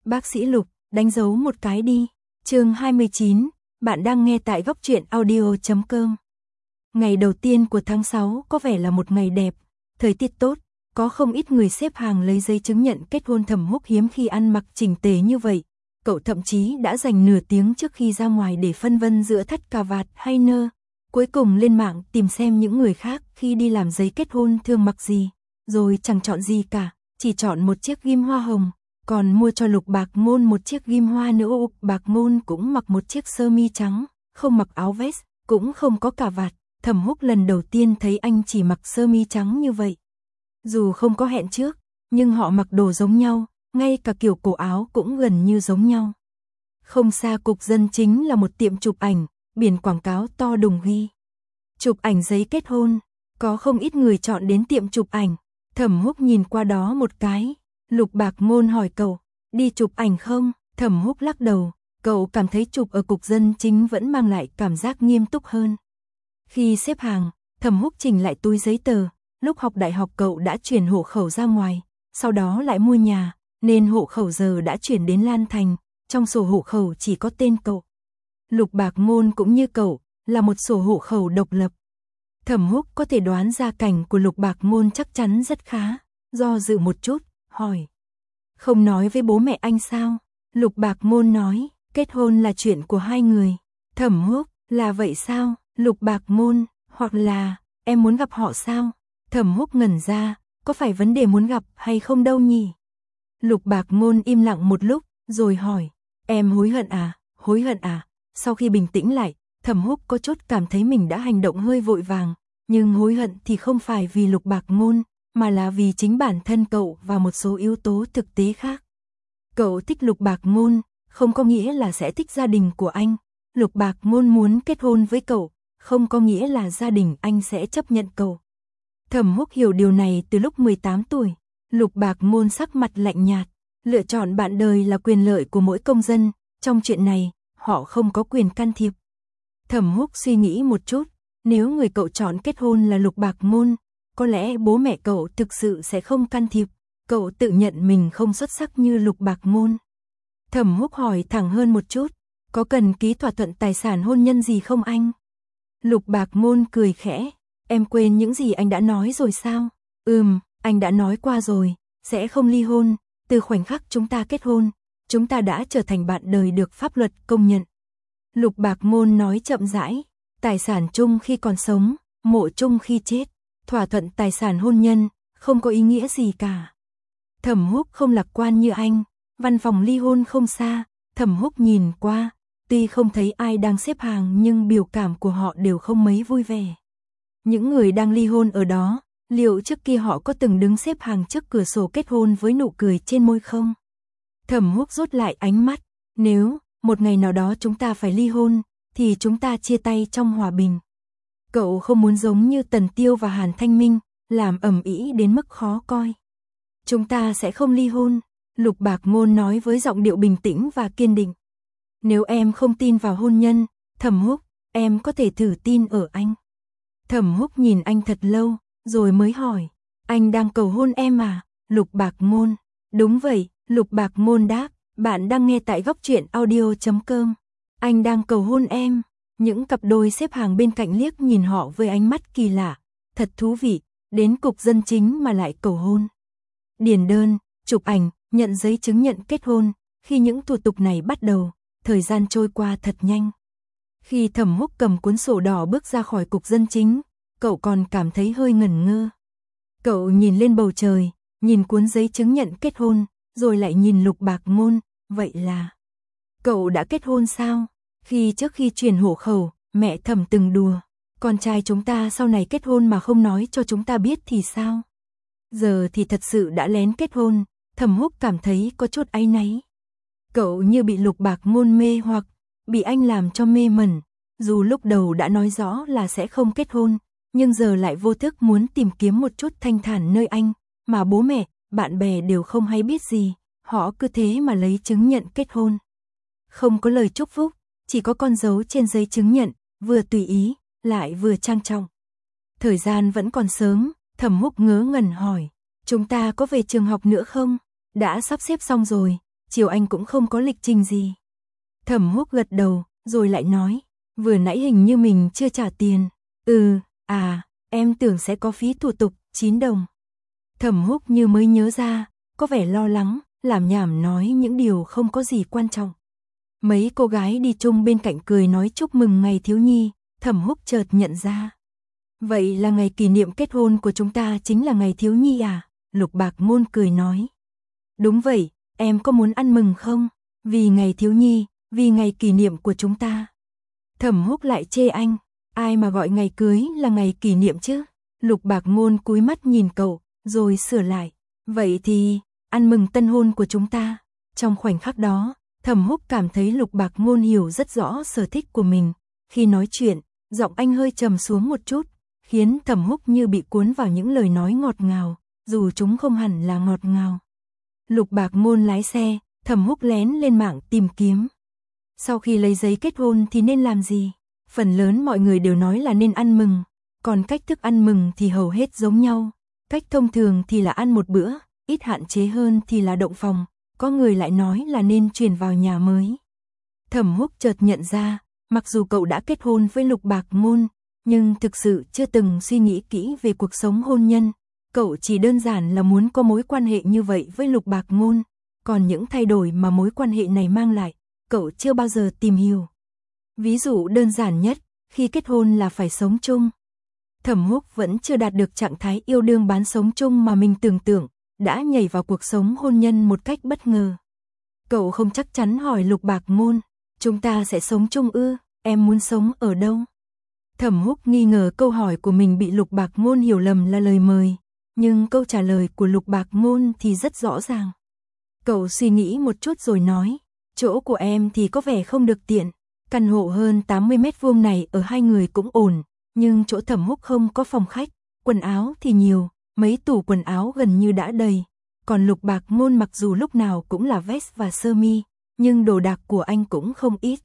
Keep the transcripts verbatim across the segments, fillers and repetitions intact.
Bác sĩ Lục, đánh dấu một cái đi. Chương hai mươi chín, bạn đang nghe tại góc truyện audio chấm com. Ngày đầu tiên của tháng sáu có vẻ là một ngày đẹp, thời tiết tốt, có không ít người xếp hàng lấy giấy chứng nhận kết hôn. Thẩm Húc hiếm khi ăn mặc chỉnh tề như vậy, cậu thậm chí đã dành nửa tiếng trước khi ra ngoài để phân vân giữa thắt cà vạt hay nơ. Cuối cùng lên mạng tìm xem những người khác khi đi làm giấy kết hôn thường mặc gì, rồi chẳng chọn gì cả, chỉ chọn một chiếc ghim hoa hồng, còn mua cho Lục Bạc Ngôn một chiếc ghim hoa nữa. Lục Bạc Ngôn cũng mặc một chiếc sơ mi trắng, không mặc áo vest, cũng không có cà vạt. Thẩm Húc lần đầu tiên thấy anh chỉ mặc sơ mi trắng như vậy. Dù không có hẹn trước, nhưng họ mặc đồ giống nhau, ngay cả kiểu cổ áo cũng gần như giống nhau. Không xa cục dân chính là một tiệm chụp ảnh, biển quảng cáo to đùng ghi chụp ảnh giấy kết hôn, có không ít người chọn đến tiệm chụp ảnh. Thẩm Húc nhìn qua đó một cái, Lục Bạc Ngôn hỏi cậu, đi chụp ảnh không? Thẩm Húc lắc đầu, cậu cảm thấy chụp ở cục dân chính vẫn mang lại cảm giác nghiêm túc hơn. Khi xếp hàng, Thẩm Húc chỉnh lại túi giấy tờ, lúc học đại học cậu đã chuyển hộ khẩu ra ngoài, sau đó lại mua nhà, nên hộ khẩu giờ đã chuyển đến Lan Thành, trong sổ hộ khẩu chỉ có tên cậu. Lục Bạc Ngôn cũng như cậu, là một sổ hộ khẩu độc lập. Thẩm Húc có thể đoán gia cảnh của Lục Bạc Ngôn chắc chắn rất khá, do dự một chút, hỏi. Không nói với bố mẹ anh sao? Lục Bạc Ngôn nói, kết hôn là chuyện của hai người. Thẩm Húc, là vậy sao? Lục Bạc Ngôn, hoặc là, em muốn gặp họ sao? Thẩm Húc ngẩn ra, có phải vấn đề muốn gặp hay không đâu nhỉ? Lục Bạc Ngôn im lặng một lúc, rồi hỏi, em hối hận à? Hối hận à? Sau khi bình tĩnh lại, Thẩm Húc có chút cảm thấy mình đã hành động hơi vội vàng, nhưng hối hận thì không phải vì Lục Bạc Ngôn, mà là vì chính bản thân cậu và một số yếu tố thực tế khác. Cậu thích Lục Bạc Ngôn, không có nghĩa là sẽ thích gia đình của anh. Lục Bạc Ngôn muốn kết hôn với cậu, không có nghĩa là gia đình anh sẽ chấp nhận cậu. Thẩm Húc hiểu điều này từ lúc mười tám tuổi. Lục Bạc Ngôn sắc mặt lạnh nhạt, lựa chọn bạn đời là quyền lợi của mỗi công dân, trong chuyện này, họ không có quyền can thiệp. Thẩm Húc suy nghĩ một chút, nếu người cậu chọn kết hôn là Lục Bạc Ngôn, có lẽ bố mẹ cậu thực sự sẽ không can thiệp, cậu tự nhận mình không xuất sắc như Lục Bạc Ngôn. Thẩm Húc hỏi thẳng hơn một chút, có cần ký thỏa thuận tài sản hôn nhân gì không anh? Lục Bạc Ngôn cười khẽ, em quên những gì anh đã nói rồi sao? Ừm, anh đã nói qua rồi, sẽ không ly hôn, từ khoảnh khắc chúng ta kết hôn, chúng ta đã trở thành bạn đời được pháp luật công nhận. Lục Bạc Ngôn nói chậm rãi, tài sản chung khi còn sống, mộ chung khi chết, thỏa thuận tài sản hôn nhân, không có ý nghĩa gì cả. Thẩm Húc không lạc quan như anh, văn phòng ly hôn không xa, Thẩm Húc nhìn qua, tuy không thấy ai đang xếp hàng nhưng biểu cảm của họ đều không mấy vui vẻ. Những người đang ly hôn ở đó, liệu trước kia họ có từng đứng xếp hàng trước cửa sổ kết hôn với nụ cười trên môi không? Thẩm Húc rút lại ánh mắt, nếu một ngày nào đó chúng ta phải ly hôn, thì chúng ta chia tay trong hòa bình. Cậu không muốn giống như Tần Tiêu và Hàn Thanh Minh, làm ầm ĩ đến mức khó coi. Chúng ta sẽ không ly hôn, Lục Bạc Ngôn nói với giọng điệu bình tĩnh và kiên định. Nếu em không tin vào hôn nhân, Thẩm Húc, em có thể thử tin ở anh. Thẩm Húc nhìn anh thật lâu, rồi mới hỏi, anh đang cầu hôn em à? Lục Bạc Ngôn, đúng vậy, Lục Bạc Ngôn đáp, bạn đang nghe tại góc truyện audio chấm com. Anh đang cầu hôn em. Những cặp đôi xếp hàng bên cạnh liếc nhìn họ với ánh mắt kỳ lạ, thật thú vị, đến cục dân chính mà lại cầu hôn. Điền đơn, chụp ảnh, nhận giấy chứng nhận kết hôn, khi những thủ tục này bắt đầu, thời gian trôi qua thật nhanh. Khi Thẩm Húc cầm cuốn sổ đỏ bước ra khỏi cục dân chính, cậu còn cảm thấy hơi ngẩn ngơ. Cậu nhìn lên bầu trời, nhìn cuốn giấy chứng nhận kết hôn, rồi lại nhìn Lục Bạc Ngôn, vậy là cậu đã kết hôn sao? Khi trước khi chuyển hộ khẩu, mẹ Thẩm từng đùa, con trai chúng ta sau này kết hôn mà không nói cho chúng ta biết thì sao? Giờ thì thật sự đã lén kết hôn, Thẩm Húc cảm thấy có chút áy náy. Cậu như bị Lục Bạc Ngôn mê hoặc bị anh làm cho mê mẩn, dù lúc đầu đã nói rõ là sẽ không kết hôn, nhưng giờ lại vô thức muốn tìm kiếm một chút thanh thản nơi anh, mà bố mẹ, bạn bè đều không hay biết gì, họ cứ thế mà lấy chứng nhận kết hôn. Không có lời chúc phúc, chỉ có con dấu trên giấy chứng nhận, vừa tùy ý, lại vừa trang trọng. Thời gian vẫn còn sớm, Thẩm Húc ngớ ngẩn hỏi, chúng ta có về trường học nữa không? Đã sắp xếp xong rồi, chiều anh cũng không có lịch trình gì. Thẩm Húc gật đầu, rồi lại nói, vừa nãy hình như mình chưa trả tiền. Ừ, à, em tưởng sẽ có phí thủ tục, chín đồng. Thẩm Húc như mới nhớ ra, có vẻ lo lắng, làm nhảm nói những điều không có gì quan trọng. Mấy cô gái đi chung bên cạnh cười nói chúc mừng ngày thiếu nhi, Thẩm Húc chợt nhận ra. Vậy là ngày kỷ niệm kết hôn của chúng ta chính là ngày thiếu nhi à? Lục Bạc Ngôn cười nói. Đúng vậy, em có muốn ăn mừng không? Vì ngày thiếu nhi, vì ngày kỷ niệm của chúng ta. Thẩm Húc lại chê anh, ai mà gọi ngày cưới là ngày kỷ niệm chứ? Lục Bạc Ngôn cúi mắt nhìn cậu, rồi sửa lại. Vậy thì, ăn mừng tân hôn của chúng ta. Trong khoảnh khắc đó, Thẩm Húc cảm thấy Lục Bạc Ngôn hiểu rất rõ sở thích của mình. Khi nói chuyện, giọng anh hơi trầm xuống một chút, khiến Thẩm Húc như bị cuốn vào những lời nói ngọt ngào, dù chúng không hẳn là ngọt ngào. Lục Bạc Ngôn lái xe, Thẩm Húc lén lên mạng tìm kiếm. Sau khi lấy giấy kết hôn thì nên làm gì? Phần lớn mọi người đều nói là nên ăn mừng, còn cách thức ăn mừng thì hầu hết giống nhau. Cách thông thường thì là ăn một bữa, ít hạn chế hơn thì là động phòng, có người lại nói là nên chuyển vào nhà mới. Thẩm Húc chợt nhận ra, mặc dù cậu đã kết hôn với Lục Bạc Ngôn, nhưng thực sự chưa từng suy nghĩ kỹ về cuộc sống hôn nhân. Cậu chỉ đơn giản là muốn có mối quan hệ như vậy với Lục Bạc Ngôn, còn những thay đổi mà mối quan hệ này mang lại, cậu chưa bao giờ tìm hiểu. Ví dụ đơn giản nhất, khi kết hôn là phải sống chung. Thẩm Húc vẫn chưa đạt được trạng thái yêu đương bán sống chung mà mình tưởng tượng, đã nhảy vào cuộc sống hôn nhân một cách bất ngờ. Cậu không chắc chắn hỏi Lục Bạc Ngôn, chúng ta sẽ sống chung ư, em muốn sống ở đâu? Thẩm Húc nghi ngờ câu hỏi của mình bị Lục Bạc Ngôn hiểu lầm là lời mời, nhưng câu trả lời của Lục Bạc Ngôn thì rất rõ ràng. Cậu suy nghĩ một chút rồi nói, chỗ của em thì có vẻ không được tiện, căn hộ hơn tám mươi mét vuông này ở hai người cũng ổn, nhưng chỗ Thẩm Húc không có phòng khách, quần áo thì nhiều, mấy tủ quần áo gần như đã đầy, còn Lục Bạc Ngôn mặc dù lúc nào cũng là vest và sơ mi, nhưng đồ đạc của anh cũng không ít.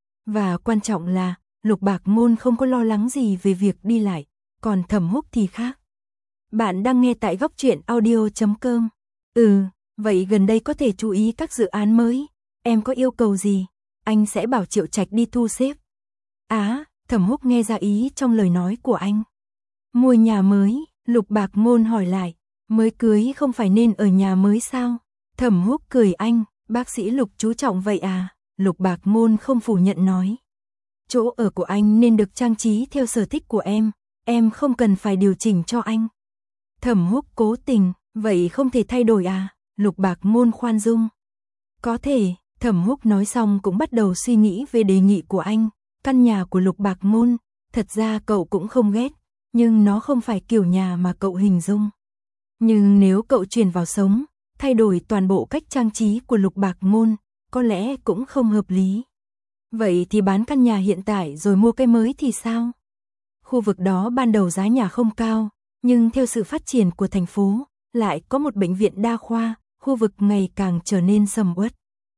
Và quan trọng là, Lục Bạc Ngôn không có lo lắng gì về việc đi lại, còn Thẩm Húc thì khác. Bạn đang nghe tại góc truyện audio chấm com. Ừ, vậy gần đây có thể chú ý các dự án mới, em có yêu cầu gì? Anh sẽ bảo Triệu Trạch đi thu xếp. Á, Thẩm Húc nghe ra ý trong lời nói của anh. Mua nhà mới, Lục Bạc Ngôn hỏi lại, mới cưới không phải nên ở nhà mới sao? Thẩm Húc cười anh, bác sĩ Lục chú trọng vậy à? Lục Bạc Ngôn không phủ nhận nói. Chỗ ở của anh nên được trang trí theo sở thích của em, em không cần phải điều chỉnh cho anh. Thẩm Húc cố tình, vậy không thể thay đổi à? Lục Bạc Ngôn khoan dung. Có thể, Thẩm Húc nói xong cũng bắt đầu suy nghĩ về đề nghị của anh. Căn nhà của Lục Bạc Ngôn, thật ra cậu cũng không ghét, nhưng nó không phải kiểu nhà mà cậu hình dung. Nhưng nếu cậu chuyển vào sống, thay đổi toàn bộ cách trang trí của Lục Bạc Ngôn, có lẽ cũng không hợp lý. Vậy thì bán căn nhà hiện tại rồi mua cái mới thì sao? Khu vực đó ban đầu giá nhà không cao, nhưng theo sự phát triển của thành phố, lại có một bệnh viện đa khoa, khu vực ngày càng trở nên sầm uất.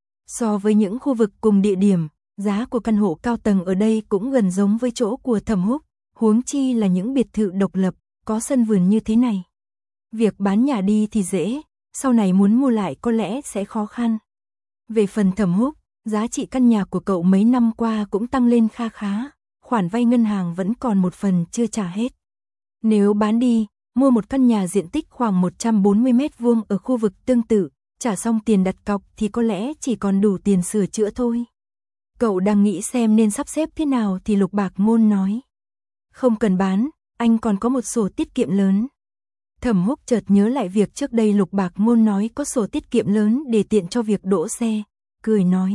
So với những khu vực cùng địa điểm, giá của căn hộ cao tầng ở đây cũng gần giống với chỗ của Thẩm Húc, huống chi là những biệt thự độc lập, có sân vườn như thế này. Việc bán nhà đi thì dễ, sau này muốn mua lại có lẽ sẽ khó khăn. Về phần Thẩm Húc, giá trị căn nhà của cậu mấy năm qua cũng tăng lên kha khá, khoản vay ngân hàng vẫn còn một phần chưa trả hết. Nếu bán đi, mua một căn nhà diện tích khoảng một trăm bốn mươi mét vuông ở khu vực tương tự, trả xong tiền đặt cọc thì có lẽ chỉ còn đủ tiền sửa chữa thôi. Cậu đang nghĩ xem nên sắp xếp thế nào thì Lục Bạc Ngôn nói. Không cần bán, anh còn có một sổ tiết kiệm lớn. Thẩm Húc chợt nhớ lại việc trước đây Lục Bạc Ngôn nói có sổ tiết kiệm lớn để tiện cho việc đỗ xe, cười nói.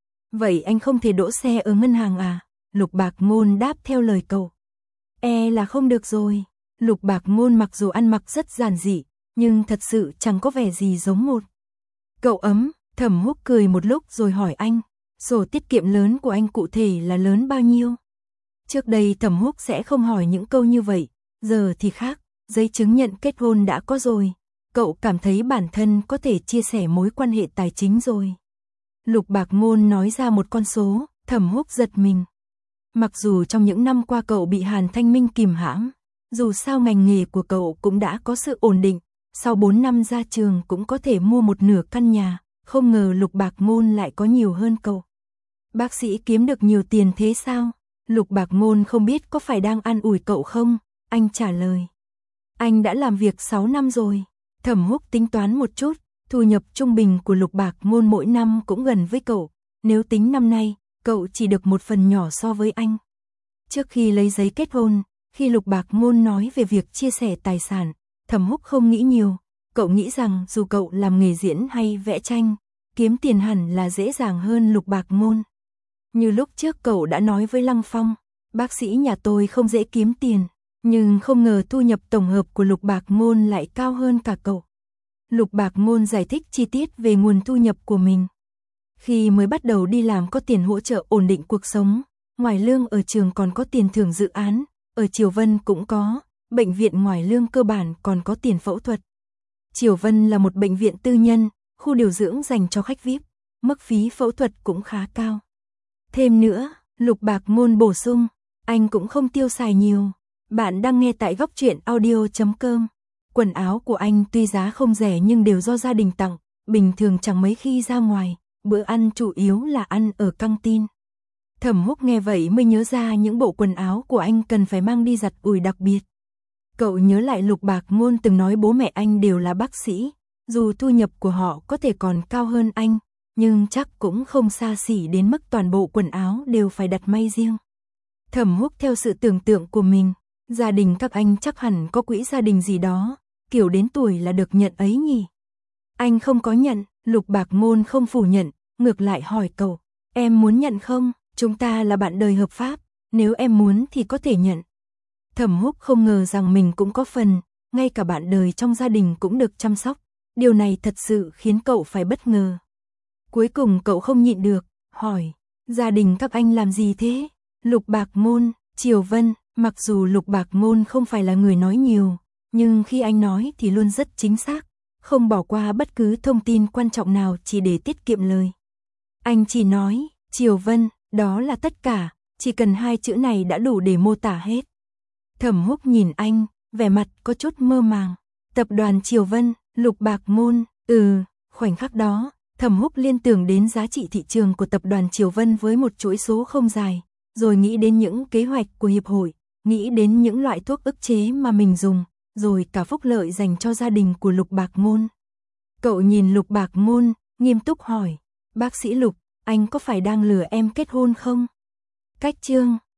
Vậy anh không thể đỗ xe ở ngân hàng à? Lục Bạc Ngôn đáp theo lời cậu. E là không được rồi. Lục Bạc Ngôn mặc dù ăn mặc rất giản dị, nhưng thật sự chẳng có vẻ gì giống một cậu ấm. Thẩm Húc cười một lúc rồi hỏi anh, sổ tiết kiệm lớn của anh cụ thể là lớn bao nhiêu? Trước đây Thẩm Húc sẽ không hỏi những câu như vậy, giờ thì khác, giấy chứng nhận kết hôn đã có rồi. Cậu cảm thấy bản thân có thể chia sẻ mối quan hệ tài chính rồi. Lục Bạc Ngôn nói ra một con số, Thẩm Húc giật mình. Mặc dù trong những năm qua cậu bị Hàn Thanh Minh kìm hãm, dù sao ngành nghề của cậu cũng đã có sự ổn định, sau bốn năm ra trường cũng có thể mua một nửa căn nhà, không ngờ Lục Bạc Ngôn lại có nhiều hơn cậu. Bác sĩ kiếm được nhiều tiền thế sao? Lục Bạc Ngôn không biết có phải đang an ủi cậu không? Anh trả lời. Anh đã làm việc sáu năm rồi. Thẩm Húc tính toán một chút, thu nhập trung bình của Lục Bạc Ngôn mỗi năm cũng gần với cậu. Nếu tính năm nay, cậu chỉ được một phần nhỏ so với anh. Trước khi lấy giấy kết hôn, khi Lục Bạc Ngôn nói về việc chia sẻ tài sản, Thẩm Húc không nghĩ nhiều. Cậu nghĩ rằng dù cậu làm nghề diễn hay vẽ tranh, kiếm tiền hẳn là dễ dàng hơn Lục Bạc Ngôn. Như lúc trước cậu đã nói với Lăng Phong, bác sĩ nhà tôi không dễ kiếm tiền, nhưng không ngờ thu nhập tổng hợp của Lục Bạc Ngôn lại cao hơn cả cậu. Lục Bạc Ngôn giải thích chi tiết về nguồn thu nhập của mình. Khi mới bắt đầu đi làm có tiền hỗ trợ ổn định cuộc sống, ngoài lương ở trường còn có tiền thưởng dự án, ở Triều Vân cũng có, bệnh viện ngoài lương cơ bản còn có tiền phẫu thuật. Triều Vân là một bệnh viện tư nhân, khu điều dưỡng dành cho khách vi ai pi, mức phí phẫu thuật cũng khá cao. Thêm nữa, Lục Bạc Ngôn bổ sung, anh cũng không tiêu xài nhiều. Bạn đang nghe tại góc truyện audio chấm com. Quần áo của anh tuy giá không rẻ nhưng đều do gia đình tặng, bình thường chẳng mấy khi ra ngoài, bữa ăn chủ yếu là ăn ở căng tin. Thẩm Húc nghe vậy mới nhớ ra những bộ quần áo của anh cần phải mang đi giặt ủi đặc biệt. Cậu nhớ lại Lục Bạc Ngôn từng nói bố mẹ anh đều là bác sĩ, dù thu nhập của họ có thể còn cao hơn anh, nhưng chắc cũng không xa xỉ đến mức toàn bộ quần áo đều phải đặt may riêng. Thẩm Húc theo sự tưởng tượng của mình, gia đình các anh chắc hẳn có quỹ gia đình gì đó, kiểu đến tuổi là được nhận ấy nhỉ. Anh không có nhận, Lục Bạc Ngôn không phủ nhận, ngược lại hỏi cậu, em muốn nhận không? Chúng ta là bạn đời hợp pháp, nếu em muốn thì có thể nhận. Thẩm Húc không ngờ rằng mình cũng có phần, ngay cả bạn đời trong gia đình cũng được chăm sóc. Điều này thật sự khiến cậu phải bất ngờ. Cuối cùng cậu không nhịn được, hỏi, gia đình các anh làm gì thế? Lục Bạc Ngôn, Triều Vân, mặc dù Lục Bạc Ngôn không phải là người nói nhiều, nhưng khi anh nói thì luôn rất chính xác, không bỏ qua bất cứ thông tin quan trọng nào chỉ để tiết kiệm lời. Anh chỉ nói, Triều Vân, đó là tất cả, chỉ cần hai chữ này đã đủ để mô tả hết. Thẩm Húc nhìn anh, vẻ mặt có chút mơ màng. Tập đoàn Triều Vân, Lục Bạc Ngôn, ừ, khoảnh khắc đó, Thẩm Húc liên tưởng đến giá trị thị trường của tập đoàn Triều Vân với một chuỗi số không dài, rồi nghĩ đến những kế hoạch của hiệp hội, nghĩ đến những loại thuốc ức chế mà mình dùng, rồi cả phúc lợi dành cho gia đình của Lục Bạc Ngôn. Cậu nhìn Lục Bạc Ngôn, nghiêm túc hỏi, bác sĩ Lục, anh có phải đang lừa em kết hôn không? Cách chương